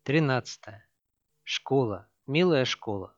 13. Школа. Милая школа.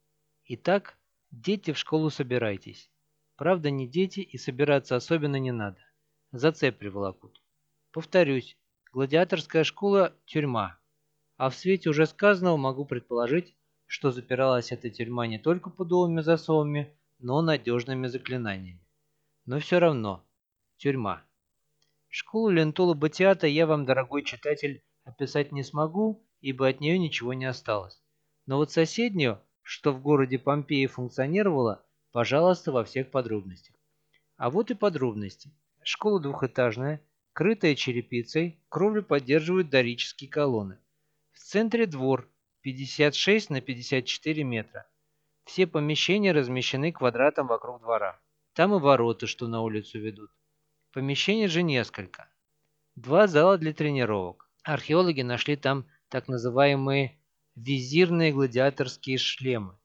Итак, дети, в школу собирайтесь. Правда, не дети, и собираться особенно не надо. За цепь приволокут. Повторюсь, гладиаторская школа – тюрьма. А в свете уже сказанного могу предположить, что запиралась эта тюрьма не только пудовыми засовами, но надежными заклинаниями. Но все равно – тюрьма. Школу Лентула Батиата я вам, дорогой читатель, описать не смогу, ибо от нее ничего не осталось. Но вот соседнюю, что в городе Помпеи функционировала, пожалуйста, во всех подробностях. А вот и подробности. Школа двухэтажная, крытая черепицей, кровлю поддерживают дорические колонны. В центре двор 56 на 54 метра. Все помещения размещены квадратом вокруг двора. Там и ворота, что на улицу ведут. Помещений же несколько. Два зала для тренировок. Археологи нашли там так называемые визирные гладиаторские шлемы.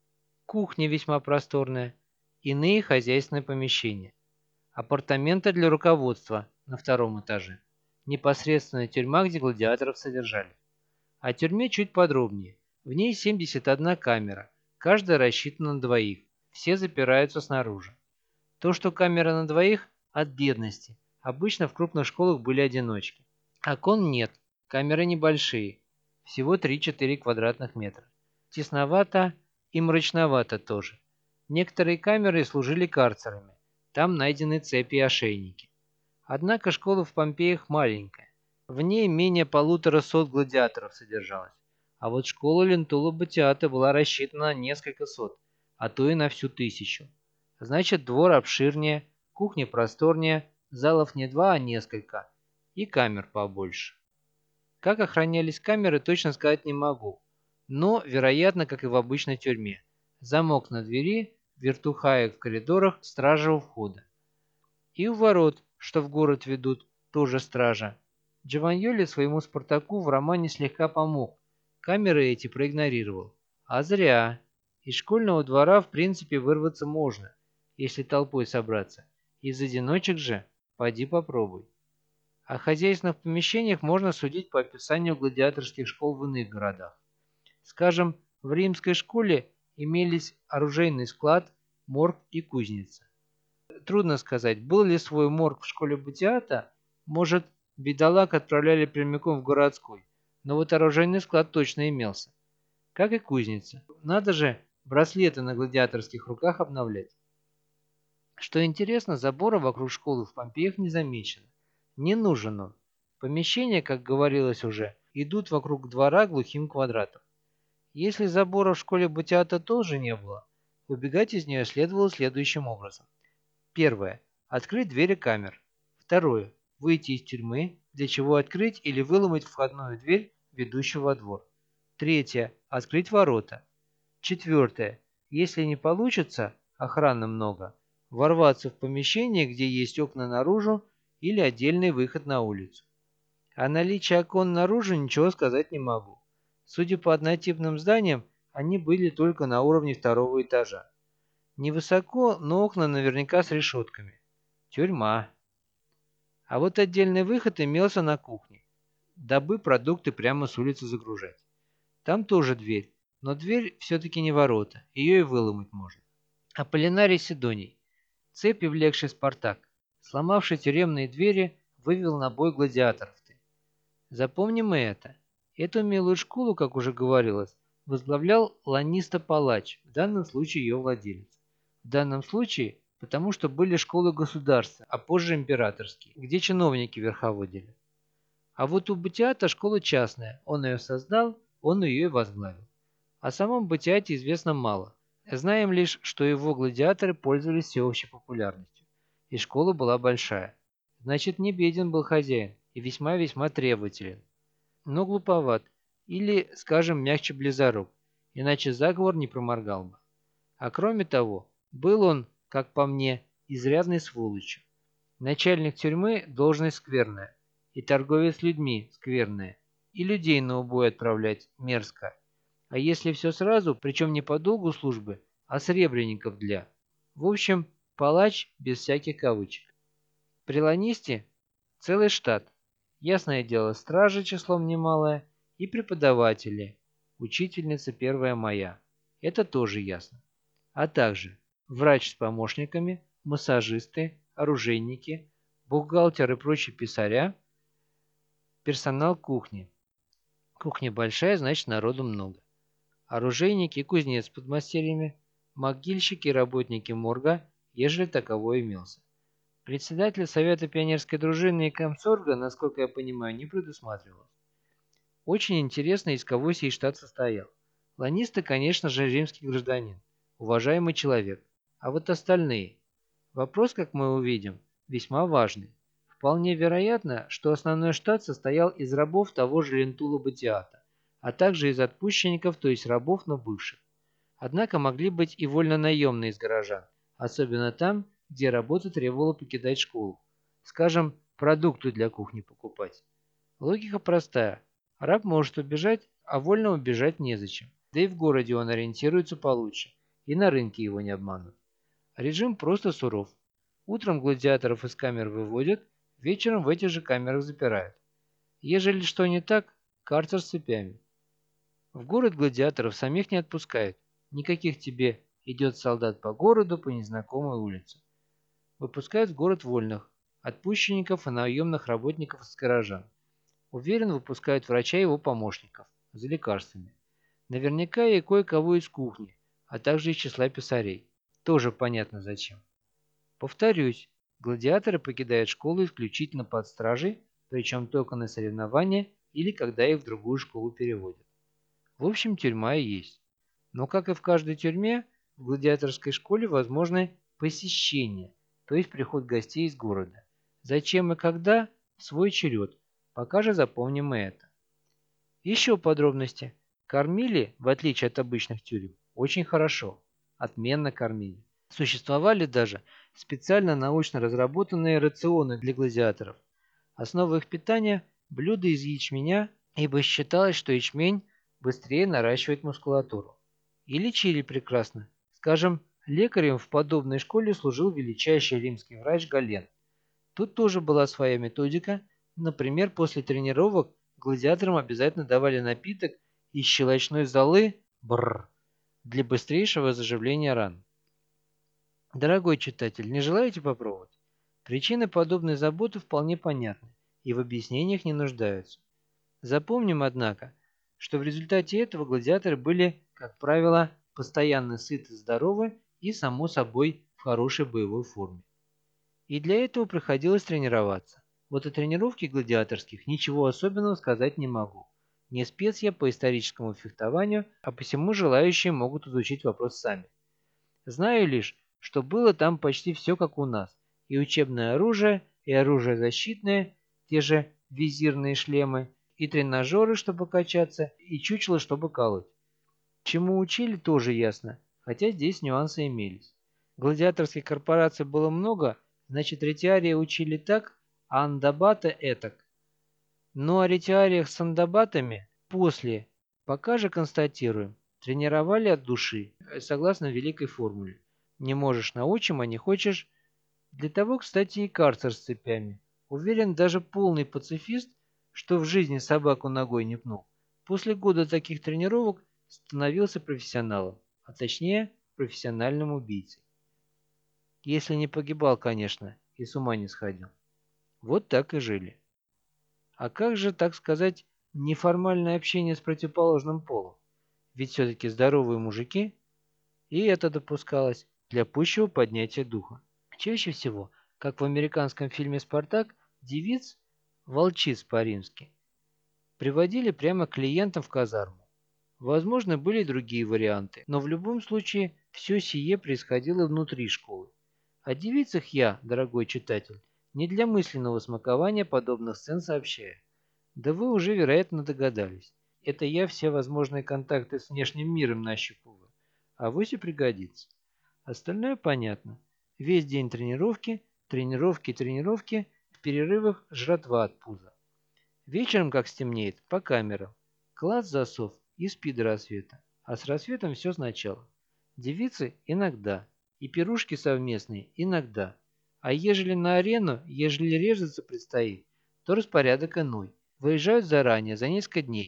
Кухня весьма просторная. Иные хозяйственные помещения. Апартаменты для руководства на втором этаже. Непосредственно тюрьма, где гладиаторов содержали. О тюрьме чуть подробнее. В ней 71 камера. Каждая рассчитана на двоих. Все запираются снаружи. То, что камера на двоих, от бедности. Обычно в крупных школах были одиночки. Окон нет, камеры небольшие, всего 3-4 квадратных метра. Тесновато и мрачновато тоже. Некоторые камеры служили карцерами, там найдены цепи и ошейники. Однако школа в Помпеях маленькая, в ней менее 150 гладиаторов содержалось. А вот школа Лентула Батиата была рассчитана на несколько сот, а то и на всю 1000. Значит, двор обширнее, кухня просторнее, залов не 2, а несколько, и камер побольше. Как охранялись камеры, точно сказать не могу, но, вероятно, как и в обычной тюрьме. Замок на двери, вертухаек в коридорах, стража у входа. И у ворот, что в город ведут, тоже стража. Джованьоли своему Спартаку в романе слегка помог, камеры эти проигнорировал. А зря. Из школьного двора в принципе вырваться можно, если толпой собраться. Из одиночек же поди попробуй. О хозяйственных помещениях можно судить по описанию гладиаторских школ в иных городах. Скажем, в римской школе имелись оружейный склад, морг и кузница. Трудно сказать, был ли свой морг в школе Батиата, может, бедолаг отправляли прямиком в городской, но вот оружейный склад точно имелся. Как и кузница. Надо же браслеты на гладиаторских руках обновлять. Что интересно, забора вокруг школы в Помпеях не замечено. Не нужен он. Помещения, как говорилось уже, идут вокруг двора глухим квадратом. Если забора в школе Батиата тоже не было, убегать из нее следовало следующим образом. Первое. Открыть двери камер. Второе. Выйти из тюрьмы, для чего открыть или выломать входную дверь, ведущую во двор. Третье. Открыть ворота. Четвертое. Если не получится, охраны много, ворваться в помещение, где есть окна наружу или отдельный выход на улицу. О наличии окон наружу ничего сказать не могу. Судя по однотипным зданиям, они были только на уровне второго этажа. Невысоко, но окна наверняка с решетками. Тюрьма. А вот отдельный выход имелся на кухне, дабы продукты прямо с улицы загружать. Там тоже дверь, но дверь все-таки не ворота, ее и выломать можно. Аполлинарий Сидоний, цепи влегший Спартак, сломавший тюремные двери, вывел на бой гладиаторов-ты. Запомним и это. Эту милую школу, как уже говорилось, возглавлял Ланиста-палач, в данном случае ее владелец. В данном случае, потому что были школы государства, а позже императорские, где чиновники верховодили. А вот у Батиата школа частная, он ее создал, он ее и возглавил. О самом Батиате известно мало. Знаем лишь, что его гладиаторы пользовались всеобщей популярностью. И школа была большая. Значит, не беден был хозяин и весьма-весьма требователен. Но глуповат, или, скажем, мягче близорук, иначе заговор не проморгал бы. А кроме того, был он, как по мне, изрядной сволочью. Начальник тюрьмы – должность скверная, и торговец людьми – скверная, и людей на убой отправлять – мерзко. А если все сразу, причем не по долгу службы, а сребреников для. В общем, палач без всяких кавычек. При Ланисте целый штат. Ясное дело, стражи числом немалое, и преподаватели, учительница первая моя. Это тоже ясно. А также врач с помощниками, массажисты, оружейники, бухгалтер и прочие писаря, персонал кухни. Кухня большая, значит народу много. Оружейники и кузнец с подмастерьями, могильщики и работники морга, ежели таковой имелся. Председателя Совета пионерской дружины и комсорга, насколько я понимаю, не предусматривалось. Очень интересно, из кого сей штат состоял. Ланиста, конечно же, римский гражданин, уважаемый человек. А вот остальные. Вопрос, как мы увидим, весьма важный. Вполне вероятно, что основной штат состоял из рабов того же Лентула Батиата, а также из отпущенников, то есть рабов, но бывших. Однако могли быть и вольнонаемные из горожан, особенно там, где работа требовала покидать школу. Скажем, продукты для кухни покупать. Логика простая. Раб может убежать, а вольному бежать незачем. Да и в городе он ориентируется получше, и на рынке его не обманут. Режим просто суров. Утром гладиаторов из камер выводят, вечером в этих же камерах запирают. Ежели что не так, карцер с цепями. В город гладиаторов самих не отпускают. Никаких тебе идет солдат по городу по незнакомой улице. Выпускают в город вольных, отпущенников и наемных работников из горожан. Уверен, выпускают врача и его помощников за лекарствами. Наверняка и кое-кого из кухни, а также из числа писарей. Тоже понятно зачем. Повторюсь, гладиаторы покидают школу исключительно под стражей, причем только на соревнования или когда их в другую школу переводят. В общем, тюрьма и есть. Но, как и в каждой тюрьме, в гладиаторской школе возможны посещения, то есть приход гостей из города. Зачем и когда – в свой черед. Пока же запомним и это. Еще подробности. Кормили, в отличие от обычных тюрем, очень хорошо. Отменно кормили. Существовали даже специально научно разработанные рационы для гладиаторов. Основа их питания – блюда из ячменя, ибо считалось, что ячмень быстрее наращивает мускулатуру. И лечили прекрасно. Скажем, лекарем в подобной школе служил величайший римский врач Гален. Тут тоже была своя методика. Например, после тренировок гладиаторам обязательно давали напиток из щелочной золы для быстрейшего заживления ран. Дорогой читатель, не желаете попробовать? Причины подобной заботы вполне понятны и в объяснениях не нуждаются. Запомним, однако, что в результате этого гладиаторы были, как правило, постоянно сыты, здоровы и, само собой, в хорошей боевой форме. И для этого приходилось тренироваться. Вот о тренировке гладиаторских ничего особенного сказать не могу. Не спец я по историческому фехтованию, а посему желающие могут изучить вопрос сами. Знаю лишь, что было там почти все как у нас. И учебное оружие, и оружие защитное, те же визирные шлемы, и тренажеры, чтобы качаться, и чучело, чтобы колоть. Чему учили, тоже ясно, хотя здесь нюансы имелись. Гладиаторских корпораций было много, значит ретиарии учили так, а андабата этак. Но о ретиариях с андабатами после, пока же констатируем, тренировали от души, согласно великой формуле. Не можешь – научим, а не хочешь. Для того, кстати, и карцер с цепями. Уверен, даже полный пацифист, что в жизни собаку ногой не пнул, после года таких тренировок становился профессионалом, а точнее профессиональным убийцей. Если не погибал, конечно, и с ума не сходил. Вот так и жили. А как же, так сказать, неформальное общение с противоположным полом? Ведь все-таки здоровые мужики, и это допускалось для пущего поднятия духа. Чаще всего, как в американском фильме «Спартак», девиц, волчиц по-римски, приводили прямо к клиентам в казарму. Возможно, были и другие варианты, но в любом случае все сие происходило внутри школы. О девицах я, дорогой читатель, не для мысленного смакования подобных сцен сообщаю. Да вы уже, вероятно, догадались. Это я все возможные контакты с внешним миром нащупываю. А вось и пригодится. Остальное понятно. Весь день тренировки, тренировки, тренировки, в перерывах жратва от пуза. Вечером, как стемнеет, по камерам. Класс, засов и спи до рассвета. А с рассветом все сначала. Девицы иногда. И пирушки совместные иногда. А ежели на арену, ежели резаться предстоит, то распорядок иной. Выезжают заранее, за несколько дней.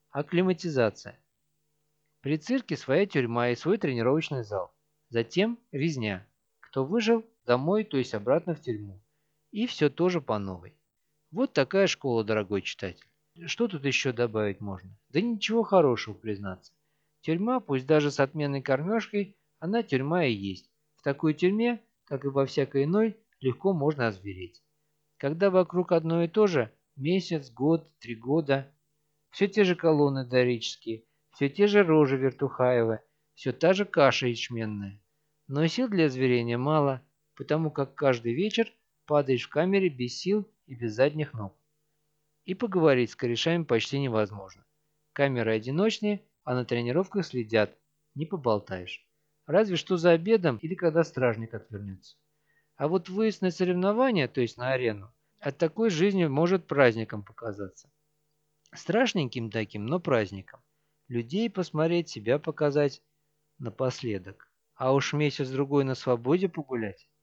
Акклиматизация. При цирке своя тюрьма и свой тренировочный зал. Затем резня. Кто выжил, домой, то есть обратно в тюрьму. И все тоже по новой. Вот такая школа, дорогой читатель. Что тут еще добавить можно? Да ничего хорошего, признаться. Тюрьма, пусть даже с отменной кормежкой, она тюрьма и есть. В такой тюрьме, как и во всякой иной, легко можно озвереть. Когда вокруг одно и то же, месяц, год, 3 года, все те же колонны дорические, все те же рожи Вертухаева, все та же каша ячменная. Но сил для озверения мало, потому как каждый вечер падаешь в камере без сил и без задних ног. И поговорить с корешами почти невозможно. Камеры одиночные, а на тренировках следят, не поболтаешь. Разве что за обедом или когда стражник отвернется. А вот выезд на соревнования, то есть на арену, от такой жизни может праздником показаться. Страшненьким таким, но праздником. Людей посмотреть, себя показать напоследок. А уж месяц-другой на свободе погулять.